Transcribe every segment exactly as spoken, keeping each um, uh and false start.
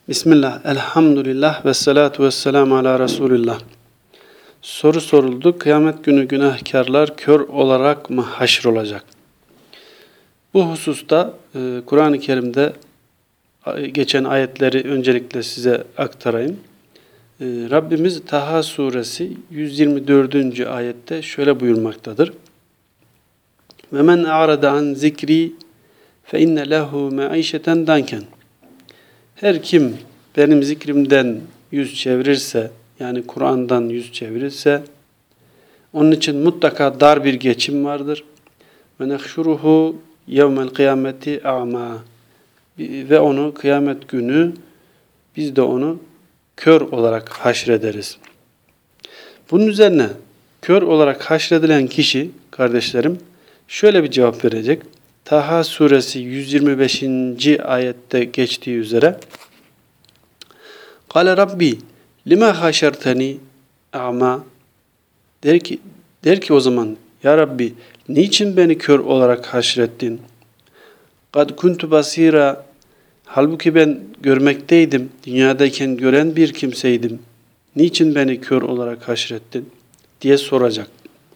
Bismillah, elhamdülillah ve salatu ve selamu ala Resulillah. Soru soruldu. Kıyamet günü günahkarlar kör olarak mı haşrolacak? Bu hususta e, Kur'an-ı Kerim'de geçen ayetleri öncelikle size aktarayım. E, Rabbimiz Taha suresi yüz yirmi dördüncü ayette şöyle buyurmaktadır. Ve men a'rada an zikri fe inne lehu me'işeten danken. Her kim benim zikrimden yüz çevirirse, yani Kur'an'dan yüz çevirirse, onun için mutlaka dar bir geçim vardır. Ve nehşuruhu yevmel kıyameti a'ma. Ve onu kıyamet günü biz de onu kör olarak haşrederiz. Bunun üzerine kör olarak haşredilen kişi, kardeşlerim, şöyle bir cevap verecek. Taha suresi yüz yirmi beşinci ayette geçtiği üzere Kale Rabbi lima haşerteni a'ma der ki, der ki o zaman ya Rabbi niçin beni kör olarak haşrettin? Kad kuntu basira halbuki ben görmekteydim, dünyadayken gören bir kimseydim. Niçin beni kör olarak haşrettin? Diye soracak.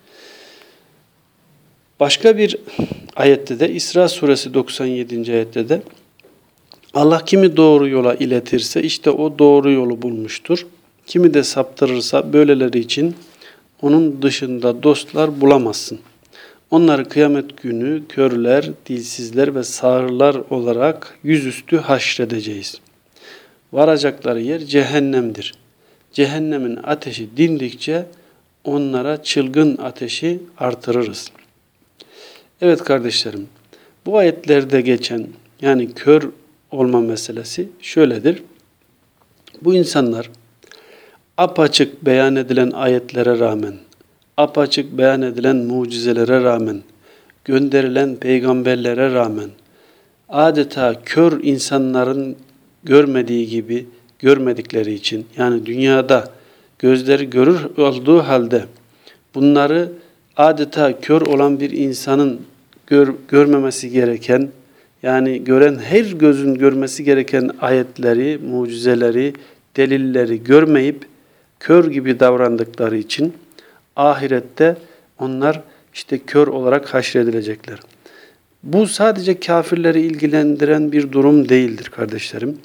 Başka bir ayette de İsra suresi doksan yedinci ayette de Allah kimi doğru yola iletirse işte o doğru yolu bulmuştur. Kimi de saptırırsa böyleleri için onun dışında dostlar bulamazsın. Onları kıyamet günü körler, dilsizler ve sağırlar olarak yüzüstü haşredeceğiz. Varacakları yer cehennemdir. Cehennemin ateşi dindikçe onlara çılgın ateşi artırırız. Evet kardeşlerim, bu ayetlerde geçen yani kör olma meselesi şöyledir. Bu insanlar apaçık beyan edilen ayetlere rağmen, apaçık beyan edilen mucizelere rağmen, gönderilen peygamberlere rağmen adeta kör insanların görmediği gibi görmedikleri için, yani dünyada gözleri görür olduğu halde bunları adeta kör olan bir insanın gör, görmemesi gereken, yani gören her gözün görmesi gereken ayetleri, mucizeleri, delilleri görmeyip kör gibi davrandıkları için ahirette onlar işte kör olarak haşredilecekler. Bu sadece kafirleri ilgilendiren bir durum değildir kardeşlerim.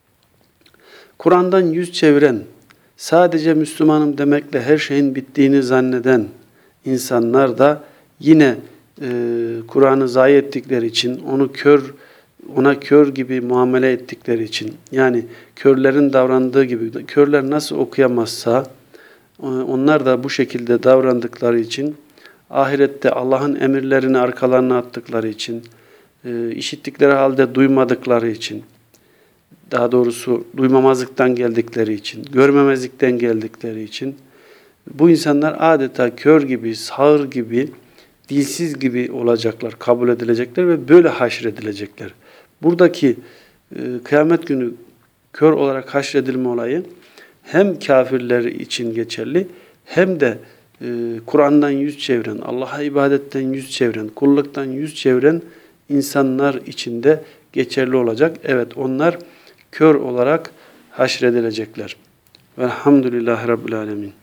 Kur'an'dan yüz çeviren, sadece Müslümanım demekle her şeyin bittiğini zanneden insanlar da yine e, Kur'an'ı zayi ettikleri için, onu kör, ona kör gibi muamele ettikleri için, yani körlerin davrandığı gibi, körler nasıl okuyamazsa, onlar da bu şekilde davrandıkları için, ahirette Allah'ın emirlerini arkalarına attıkları için, e, işittikleri halde duymadıkları için, daha doğrusu duymamazlıktan geldikleri için, görmemezlikten geldikleri için, bu insanlar adeta kör gibi, sağır gibi, dilsiz gibi olacaklar, kabul edilecekler ve böyle haşredilecekler. Buradaki e, kıyamet günü kör olarak haşredilme olayı hem kafirler için geçerli hem de e, Kur'an'dan yüz çeviren, Allah'a ibadetten yüz çeviren, kulluktan yüz çeviren insanlar için de geçerli olacak. Evet, onlar kör olarak haşredilecekler. Velhamdülillahi Rabbil Alemin.